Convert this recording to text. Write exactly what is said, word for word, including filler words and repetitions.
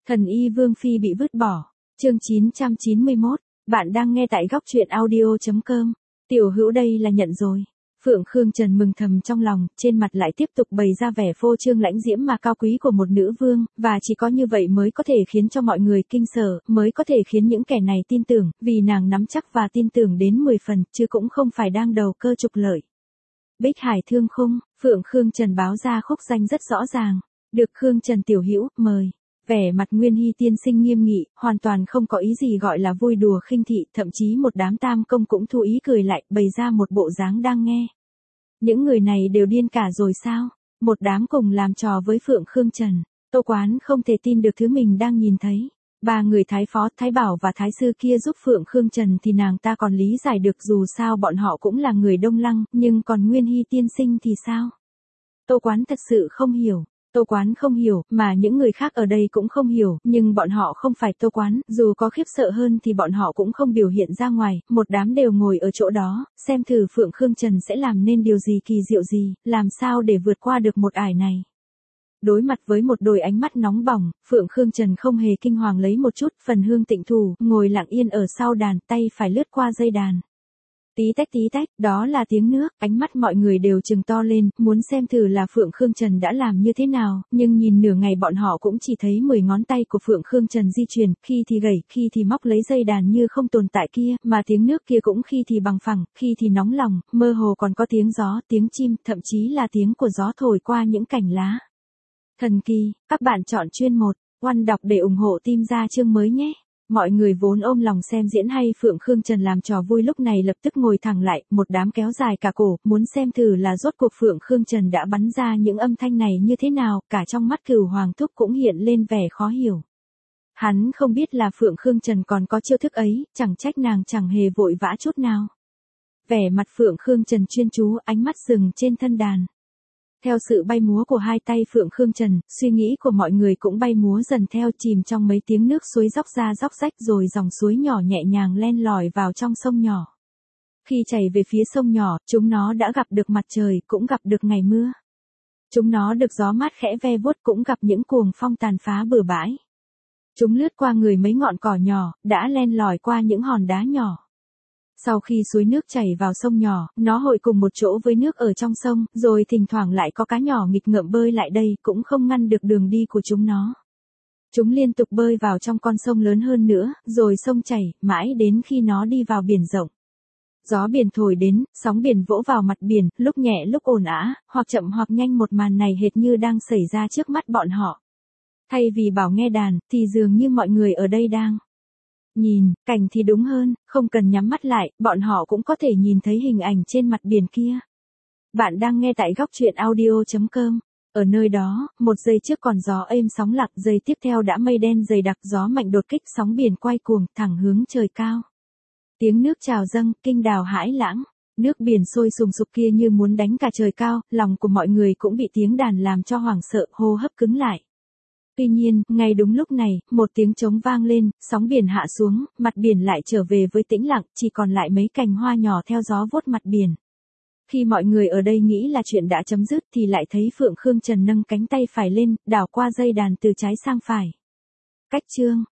Thần y Vương Phi bị vứt bỏ. Chương chín trăm chín mươi mốt, bạn đang nghe tại góc truyện audio chấm com. Tiểu Hữu đây là nhận rồi. Phượng Khương Trần mừng thầm trong lòng, trên mặt lại tiếp tục bày ra vẻ phô trương lãnh diễm mà cao quý của một nữ vương, và chỉ có như vậy mới có thể khiến cho mọi người kinh sợ, mới có thể khiến những kẻ này tin tưởng, vì nàng nắm chắc và tin tưởng đến mười phần, chứ cũng không phải đang đầu cơ trục lợi. Bích Hải Thương Khung, Phượng Khương Trần báo ra khúc danh rất rõ ràng. Được Khương Trần tiểu hữu, mời. Vẻ mặt Nguyên Hy tiên sinh nghiêm nghị, hoàn toàn không có ý gì gọi là vui đùa khinh thị, thậm chí một đám tam công cũng thu ý cười lại, bày ra một bộ dáng đang nghe. Những người này đều điên cả rồi sao? Một đám cùng làm trò với Phượng Khương Trần. Tô Quán không thể tin được thứ mình đang nhìn thấy. Ba người Thái Phó, Thái Bảo và Thái Sư kia giúp Phượng Khương Trần thì nàng ta còn lý giải được, dù sao bọn họ cũng là người Đông Lăng, nhưng còn Nguyên Hy tiên sinh thì sao? Tô Quán thật sự không hiểu. Tô Quán không hiểu, mà những người khác ở đây cũng không hiểu, nhưng bọn họ không phải Tô Quán, dù có khiếp sợ hơn thì bọn họ cũng không biểu hiện ra ngoài, một đám đều ngồi ở chỗ đó, xem thử Phượng Khương Trần sẽ làm nên điều gì kỳ diệu gì, làm sao để vượt qua được một ải này. Đối mặt với một đôi ánh mắt nóng bỏng, Phượng Khương Trần không hề kinh hoàng lấy một chút, phần hương tịnh thủ, ngồi lặng yên ở sau đàn, tay phải lướt qua dây đàn. Tí tách tí tách, đó là tiếng nước, ánh mắt mọi người đều trừng to lên, muốn xem thử là Phượng Khương Trần đã làm như thế nào, nhưng nhìn nửa ngày bọn họ cũng chỉ thấy mười ngón tay của Phượng Khương Trần di chuyển, khi thì gẩy, khi thì móc lấy dây đàn như không tồn tại kia, mà tiếng nước kia cũng khi thì bằng phẳng, khi thì nóng lòng, mơ hồ còn có tiếng gió, tiếng chim, thậm chí là tiếng của gió thổi qua những cành lá. Thần kỳ, các bạn chọn chuyên một, oăn đọc để ủng hộ team ra chương mới nhé. Mọi người vốn ôm lòng xem diễn hay Phượng Khương Trần làm trò vui lúc này lập tức ngồi thẳng lại, một đám kéo dài cả cổ, muốn xem thử là rốt cuộc Phượng Khương Trần đã bắn ra những âm thanh này như thế nào, cả trong mắt Cửu Hoàng Thúc cũng hiện lên vẻ khó hiểu. Hắn không biết là Phượng Khương Trần còn có chiêu thức ấy, chẳng trách nàng chẳng hề vội vã chút nào. Vẻ mặt Phượng Khương Trần chuyên chú, ánh mắt dừng trên thân đàn. Theo sự bay múa của hai tay Phượng Khương Trần, suy nghĩ của mọi người cũng bay múa dần theo, chìm trong mấy tiếng nước suối róc ra róc rách, rồi dòng suối nhỏ nhẹ nhàng len lỏi vào trong sông nhỏ. Khi chảy về phía sông nhỏ, chúng nó đã gặp được mặt trời, cũng gặp được ngày mưa. Chúng nó được gió mát khẽ ve vuốt, cũng gặp những cuồng phong tàn phá bừa bãi. Chúng lướt qua người mấy ngọn cỏ nhỏ, đã len lỏi qua những hòn đá nhỏ. Sau khi suối nước chảy vào sông nhỏ, nó hội cùng một chỗ với nước ở trong sông, rồi thỉnh thoảng lại có cá nhỏ nghịch ngợm bơi lại đây, cũng không ngăn được đường đi của chúng nó. Chúng liên tục bơi vào trong con sông lớn hơn nữa, rồi sông chảy, mãi đến khi nó đi vào biển rộng. Gió biển thổi đến, sóng biển vỗ vào mặt biển, lúc nhẹ lúc ồn ào, hoặc chậm hoặc nhanh, một màn này hệt như đang xảy ra trước mắt bọn họ. Thay vì bảo nghe đàn, thì dường như mọi người ở đây đang nhìn, cảnh thì đúng hơn, không cần nhắm mắt lại, bọn họ cũng có thể nhìn thấy hình ảnh trên mặt biển kia. Bạn đang nghe tại góc truyện audio chấm com. Ở nơi đó, một giây trước còn gió êm sóng lặng, giây tiếp theo đã mây đen dày đặc, gió mạnh đột kích, sóng biển quay cuồng, thẳng hướng trời cao. Tiếng nước trào dâng, kinh đào hãi lãng. Nước biển sôi sùng sục kia như muốn đánh cả trời cao, lòng của mọi người cũng bị tiếng đàn làm cho hoảng sợ, hô hấp cứng lại. Tuy nhiên, ngay đúng lúc này, một tiếng trống vang lên, sóng biển hạ xuống, mặt biển lại trở về với tĩnh lặng, chỉ còn lại mấy cành hoa nhỏ theo gió vuốt mặt biển. Khi mọi người ở đây nghĩ là chuyện đã chấm dứt thì lại thấy Phượng Khương Trần nâng cánh tay phải lên, đảo qua dây đàn từ trái sang phải. Cách chương,